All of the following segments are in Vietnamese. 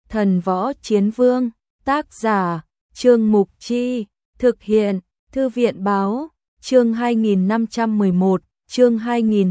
Thần Võ Chiến Vương, tác giả, Trương Mục Chi, thực hiện, Thư viện Báo, chương 2511, chương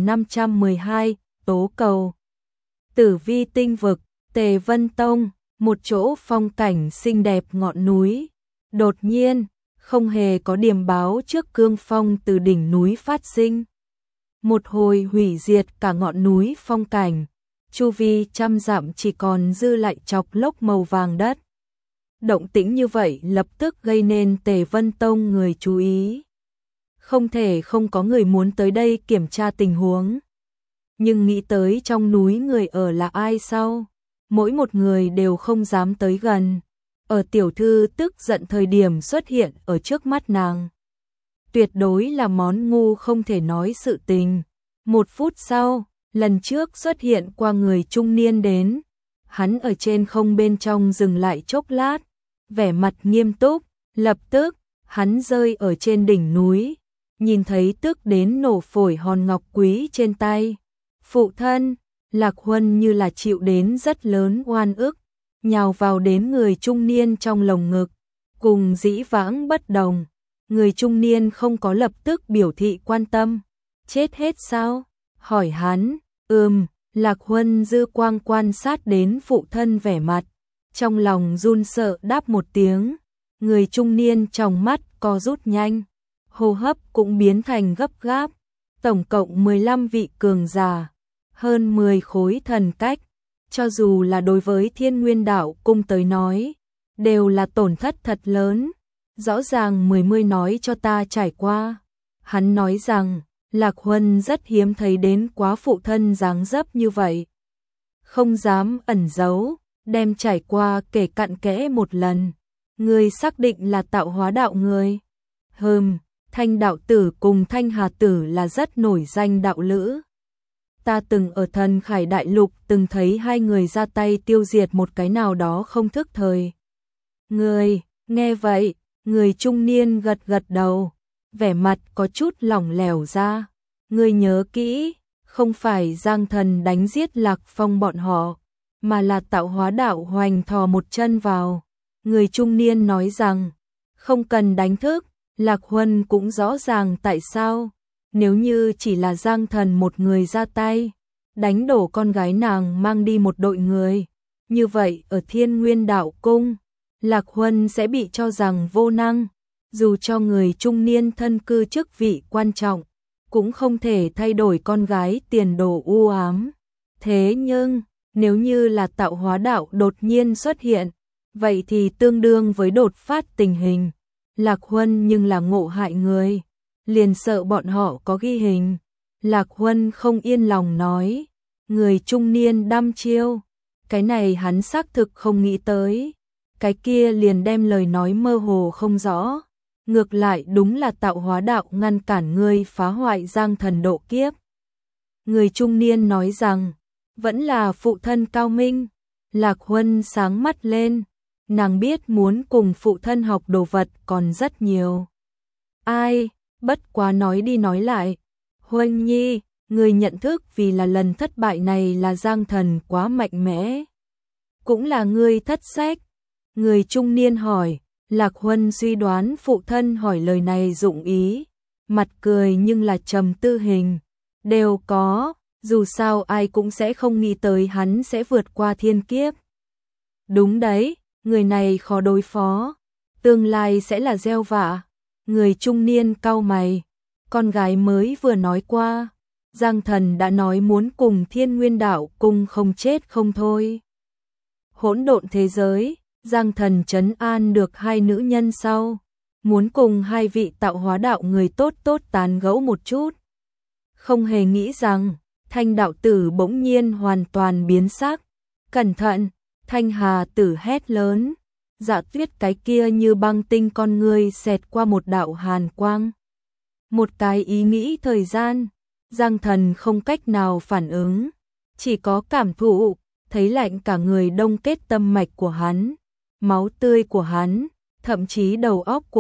2512, tố cầu. Tử Vi tinh vực, Tề Vân Tông, một chỗ phong cảnh xinh đẹp ngọn núi. Đột nhiên, không hề có điềm báo trước cương phong từ đỉnh núi phát sinh. Một hồi hủy diệt cả ngọn núi phong cảnh, chu vi trăm dặm chỉ còn dư lại chọc lốc màu vàng đất. Động tĩnh như vậy lập tức gây nên Tề Vân Tông người chú ý. Không thể không có người muốn tới đây kiểm tra tình huống. Nhưng nghĩ tới trong núi người ở là ai sao? Mỗi một người đều không dám tới gần. Ở tiểu thư tức giận thời điểm xuất hiện ở trước mắt nàng. Tuyệt đối là món ngu không thể nói sự tình. 1 phút sau, lần trước xuất hiện qua người trung niên đến. Hắn ở trên không bên trong dừng lại chốc lát, vẻ mặt nghiêm túc, lập tức, hắn rơi ở trên đỉnh núi, nhìn thấy tức đến nổ phổi hòn ngọc quý trên tay. Phụ thân, Lạc Huân như là chịu đến rất lớn oan ức, nhào vào đến người trung niên trong lồng ngực, cùng dĩ vãng bất đồng. Người trung niên không có lập tức biểu thị quan tâm. Chết hết sao? Hỏi hắn. Lạc Huân dư quang quan sát đến phụ thân vẻ mặt, trong lòng run sợ đáp một tiếng. Người trung niên trong mắt co rút nhanh, hô hấp cũng biến thành gấp gáp. Tổng cộng 15 vị cường giả, hơn 10 khối thần cách, cho dù là đối với Thiên Nguyên Đạo Cung tới nói, đều là tổn thất thật lớn. Rõ ràng 10 nói cho ta trải qua. Hắn nói rằng, Lạc Huân rất hiếm thấy đến quá phụ thân dáng dấp như vậy. Không dám ẩn giấu, đem trải qua kể cặn kẽ một lần. Người xác định là tạo hóa đạo người. Thanh đạo tử cùng Thanh Hà tử là rất nổi danh đạo lữ. Ta từng ở Thần Khải Đại Lục từng thấy hai người ra tay tiêu diệt một cái nào đó không thức thời. Người, nghe vậy, người trung niên gật gật đầu, vẻ mặt có chút lỏng lẻo ra. Người nhớ kỹ, không phải Giang Thần đánh giết Lạc Phong bọn họ, mà là tạo hóa đạo hoành thò một chân vào. Người trung niên nói rằng, không cần đánh thức, Lạc Huân cũng rõ ràng tại sao. Nếu như chỉ là Giang Thần một người ra tay, đánh đổ con gái nàng mang đi một đội người, như vậy ở Thiên Nguyên Đạo Cung, Lạc Huân sẽ bị cho rằng vô năng. Dù cho người trung niên thân cư chức vị quan trọng, cũng không thể thay đổi con gái tiền đồ u ám. Thế nhưng, nếu như là tạo hóa đạo đột nhiên xuất hiện, vậy thì tương đương với đột phát tình hình. Lạc Huân nhưng là ngộ hại người, liền sợ bọn họ có ghi hình. Lạc Huân không yên lòng nói, người trung niên đăm chiêu, cái này hắn xác thực không nghĩ tới. Cái kia liền đem lời nói mơ hồ không rõ. Ngược lại đúng là tạo hóa đạo ngăn cản ngươi phá hoại Giang Thần độ kiếp. Người trung niên nói rằng, vẫn là phụ thân cao minh. Lạc Huân sáng mắt lên, nàng biết muốn cùng phụ thân học đồ vật còn rất nhiều. Ai, bất quá nói đi nói lại. Huân nhi, người nhận thức vì là lần thất bại này là Giang Thần quá mạnh mẽ. Cũng là ngươi thất sách. Người trung niên hỏi. Lạc Huân suy đoán phụ thân hỏi lời này dụng ý, mặt cười nhưng là trầm tư hình. Đều có, dù sao ai cũng sẽ không nghĩ tới hắn sẽ vượt qua thiên kiếp. Đúng đấy, người này khó đối phó, tương lai sẽ là gieo vạ. Người trung niên cau mày, con gái mới vừa nói qua, Giang Thần đã nói muốn cùng Thiên Nguyên Đạo Cung không chết không thôi. Hỗn độn thế giới. Giang Thần trấn an được hai nữ nhân sau, muốn cùng hai vị tạo hóa đạo người tốt tốt tán gẫu một chút. Không hề nghĩ rằng, Thanh đạo tử bỗng nhiên hoàn toàn biến sắc. Cẩn thận, Thanh Hà tử hét lớn. Dạ Tuyết cái kia như băng tinh con ngươi xẹt qua một đạo hàn quang. Một cái ý nghĩ thời gian, Giang Thần không cách nào phản ứng, chỉ có cảm thụ, thấy lạnh cả người đông kết tâm mạch của hắn. Máu tươi của hắn, thậm chí đầu óc của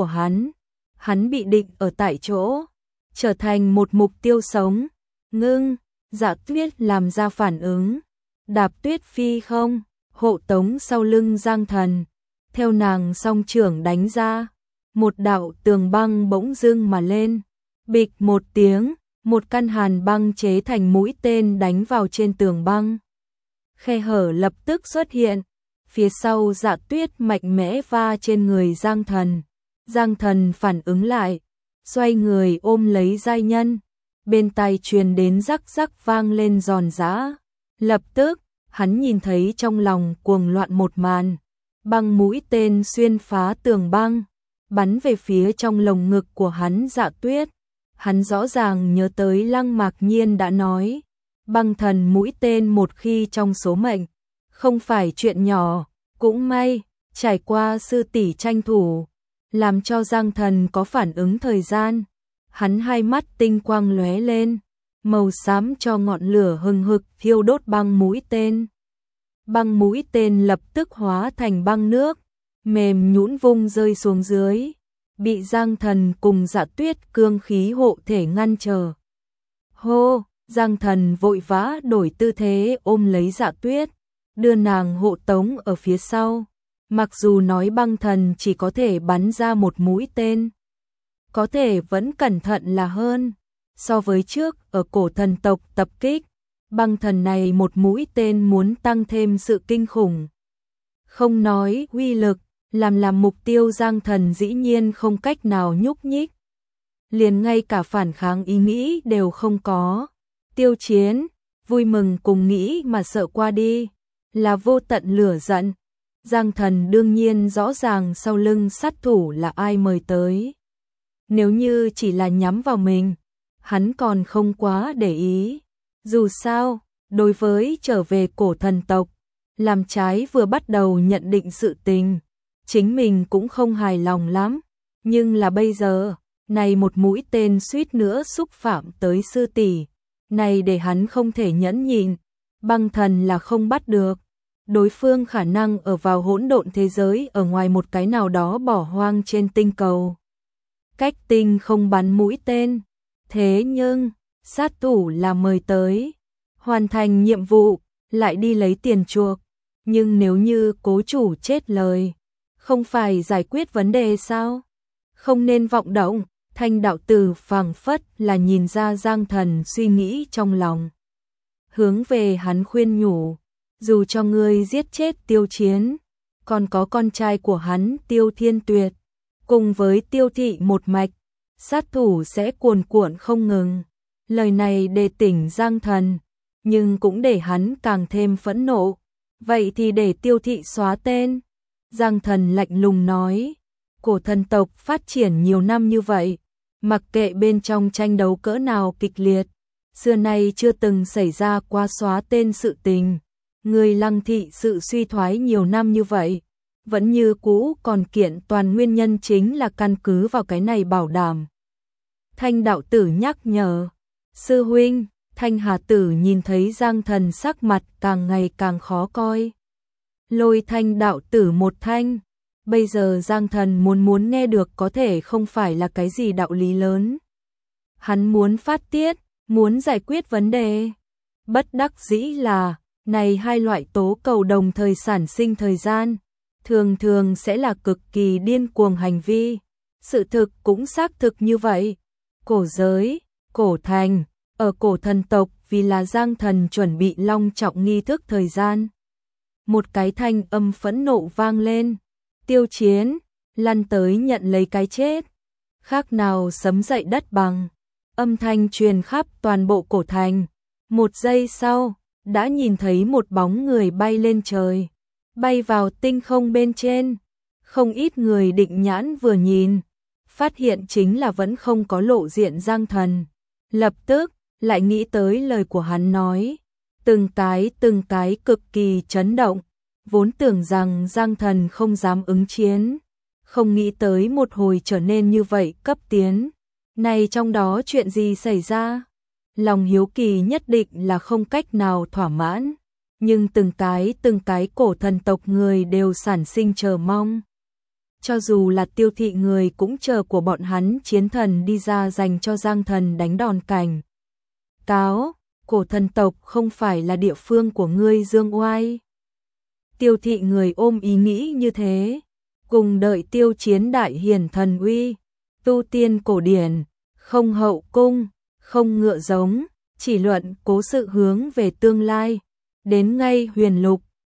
hắn bị định ở tại chỗ, trở thành một mục tiêu sống. Ngưng, Dạ Tuyết làm ra phản ứng, đạp tuyết phi không, hộ tống sau lưng Giang Thần. Theo nàng song trưởng đánh ra, một đạo tường băng bỗng dưng mà lên. Bịch một tiếng, một căn hàn băng chế thành mũi tên đánh vào trên tường băng. Khe hở lập tức xuất hiện, phía sau Dạ Tuyết mạnh mẽ va trên người Giang Thần. Giang Thần phản ứng lại, xoay người ôm lấy giai nhân, bên tai truyền đến rắc rắc vang lên giòn giã. Lập tức, hắn nhìn thấy trong lòng cuồng loạn một màn, băng mũi tên xuyên phá tường băng, bắn về phía trong lồng ngực của hắn Dạ Tuyết. Hắn rõ ràng nhớ tới Lăng Mạc Nhiên đã nói, băng thần mũi tên một khi trong số mệnh, không phải chuyện nhỏ. Cũng may, trải qua sư tỷ tranh thủ, làm cho Giang Thần có phản ứng thời gian. Hắn hai mắt tinh quang lóe lên, màu xám cho ngọn lửa hừng hực thiêu đốt băng mũi tên. Băng mũi tên lập tức hóa thành băng nước, mềm nhũn vung rơi xuống dưới, bị Giang Thần cùng Dạ Tuyết cương khí hộ thể ngăn trở. Hô, Giang Thần vội vã đổi tư thế ôm lấy Dạ Tuyết, đưa nàng hộ tống ở phía sau. Mặc dù nói băng thần chỉ có thể bắn ra một mũi tên, có thể vẫn cẩn thận là hơn. So với trước ở cổ thần tộc tập kích, băng thần này một mũi tên muốn tăng thêm sự kinh khủng. Không nói uy lực, làm mục tiêu Giang Thần dĩ nhiên không cách nào nhúc nhích. Liền ngay cả phản kháng ý nghĩ đều không có. Tiêu Chiến, vui mừng cùng nghĩ mà sợ qua đi, là vô tận lửa giận. Giang Thần đương nhiên rõ ràng sau lưng sát thủ là ai mời tới. Nếu như chỉ là nhắm vào mình, hắn còn không quá để ý. Dù sao, đối với trở về cổ thần tộc, làm trái vừa bắt đầu nhận định sự tình, chính mình cũng không hài lòng lắm. Nhưng là bây giờ, này một mũi tên suýt nữa xúc phạm tới sư tỷ, này để hắn không thể nhẫn nhịn. Băng thần là không bắt được. Đối phương khả năng ở vào hỗn độn thế giới ở ngoài một cái nào đó bỏ hoang trên tinh cầu. Cách tinh không bắn mũi tên. Thế nhưng, sát thủ là mời tới, hoàn thành nhiệm vụ, lại đi lấy tiền chuộc. Nhưng nếu như cố chủ chết lời, không phải giải quyết vấn đề sao? Không nên vọng động. Thanh đạo tử phảng phất là nhìn ra Giang Thần suy nghĩ trong lòng. Hướng về hắn khuyên nhủ, dù cho ngươi giết chết Tiêu Chiến, còn có con trai của hắn Tiêu Thiên Tuyệt, cùng với Tiêu thị một mạch, sát thủ sẽ cuồn cuộn không ngừng. Lời này để tỉnh Giang Thần, nhưng cũng để hắn càng thêm phẫn nộ. Vậy thì để Tiêu thị xóa tên. Giang Thần lạnh lùng nói, cổ thần tộc phát triển nhiều năm như vậy, mặc kệ bên trong tranh đấu cỡ nào kịch liệt, xưa nay chưa từng xảy ra qua xóa tên sự tình. Người Lăng thị sự suy thoái nhiều năm như vậy, vẫn như cũ còn kiện toàn nguyên nhân chính là căn cứ vào cái này bảo đảm. Thanh đạo tử nhắc nhở, sư huynh. Thanh Hà tử nhìn thấy Giang Thần sắc mặt càng ngày càng khó coi, lôi Thanh đạo tử một thanh. Bây giờ Giang Thần muốn nghe được có thể không phải là cái gì đạo lý lớn. Hắn muốn phát tiết, muốn giải quyết vấn đề. Bất đắc dĩ là, này hai loại tố cầu đồng thời sản sinh thời gian, thường sẽ là cực kỳ điên cuồng hành vi. Sự thực cũng xác thực như vậy. Cổ giới, cổ thành, ở cổ thần tộc vì là Giang Thần chuẩn bị long trọng nghi thức thời gian. Một cái thanh âm phẫn nộ vang lên. Tiêu Chiến, lăn tới nhận lấy cái chết. Khác nào sấm dậy đất bằng. Âm thanh truyền khắp toàn bộ cổ thành. Một giây sau, đã nhìn thấy một bóng người bay lên trời, bay vào tinh không bên trên. Không ít người định nhãn vừa nhìn, phát hiện chính là vẫn không có lộ diện Giang Thần. Lập tức, lại nghĩ tới lời của hắn nói. Từng cái cực kỳ chấn động. Vốn tưởng rằng Giang Thần không dám ứng chiến, không nghĩ tới một hồi trở nên như vậy cấp tiến. Này trong đó chuyện gì xảy ra? Lòng hiếu kỳ nhất định là không cách nào thỏa mãn, nhưng từng cái cổ thần tộc người đều sản sinh chờ mong. Cho dù là Tiêu thị người cũng chờ của bọn hắn chiến thần đi ra dành cho Giang Thần đánh đòn cảnh cáo, cổ thần tộc không phải là địa phương của ngươi dương oai. Tiêu thị người ôm ý nghĩ như thế, cùng đợi Tiêu Chiến đại hiển thần uy, tu tiên cổ điển, không hậu cung, không ngựa giống, chỉ luận cố sự hướng về tương lai. Đến ngay Huyền Lục,